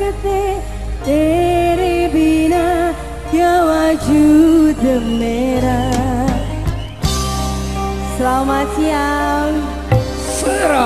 सकते तेरे बिना क्या वजूद मेरा. Selamat siang. Sera.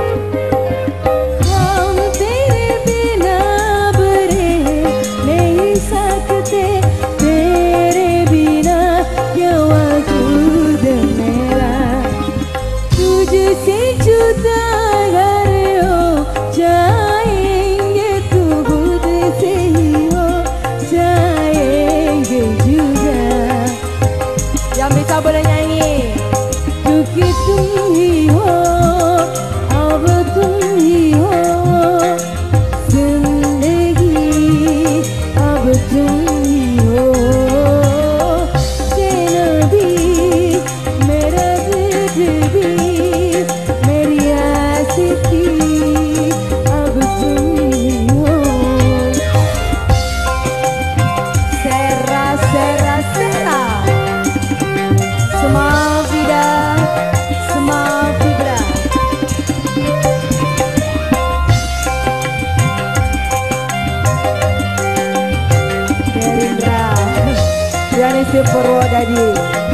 हम तेरे बिना बरे नहीं सकते तेरे बिना क्या वजूद मेरा. तुझसे जुदा अगर हो जाएंगे तो खुद से ही हो जाएंगे जुदा. Yang bisa boleh nyanyi. क्योंकि तुम ही हो अब तुम ही हो जिंदगी अब तुम ही हो. चैन भी मेरा दिल भी मेरी आशिकी अब तुम ही हो. Sera Sera Sera Semua vida Semua vibra. Gerindra Yani Purwodadi.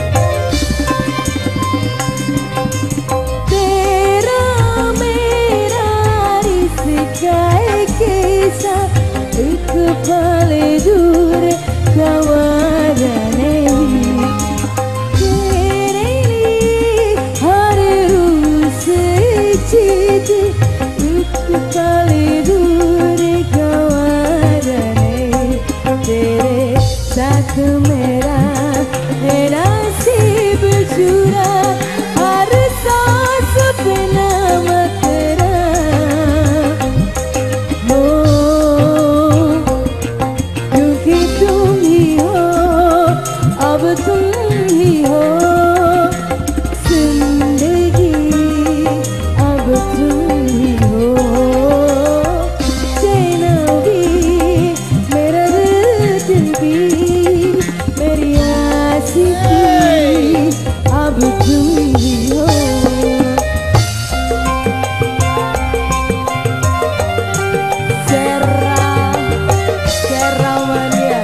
Tera mera riska ek ऐसा एक पल दूर गवारा नहीं. तेरे लिए हर रोज चीज एक पल दूर गवारा नहीं. तेरे साथ मेरा है नसीब जुड़ा हर सांस पे नाम तेरा. हो क्योंकि तुम ही हो अब तुम ही हो जिंदगी अब तुम ही हो. चैन भी मेरा दिल भी मेरी आशिकी अब तुम ही हो. Serra Serra Mania.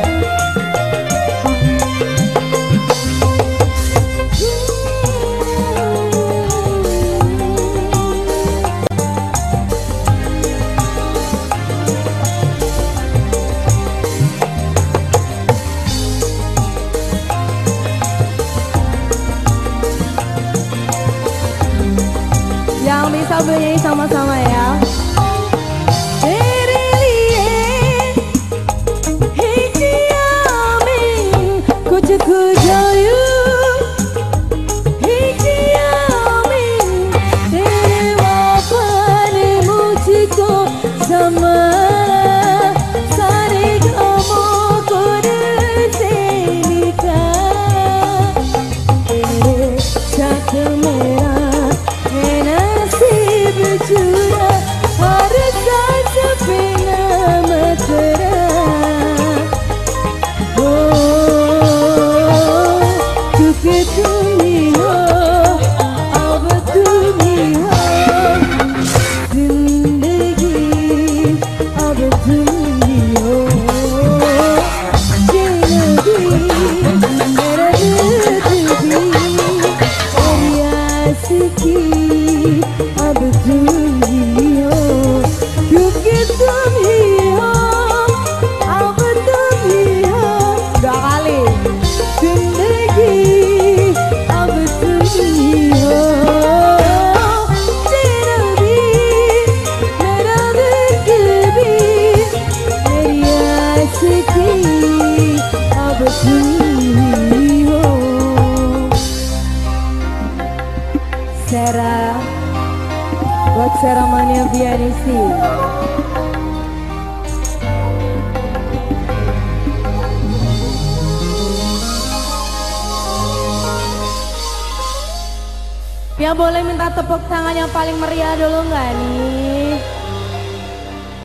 Yang bisa bernyanyi sama-sama ya. तेरे लिए ही जिया मैं कुछ खुजायूं ही जिया मैं. तेरे वफा ने मुझको संभाला सारे गमों को दिल से निकाला. तेरे साथ मेरा है नसीब जुड़ा हर सांस पे नाम तेरा. हो क्योंकि तुम ही हो अब तुम ही हो जिंदगी अब तुम ही हो. जिंदगी मेरा दिल भी मेरी आशिकी अब तुम ही हो. क्योंकि तुम ही हो अब तुम ही हो. Dua kali. जिंदगी अब तुम ही हो. चैन भी मेरा दिल भी मेरी आशिकी अब तुम ही हो. Sera buat Sera Mania Bianisi. Yang boleh minta tepuk tangan yang paling meriah dulu nggak nih?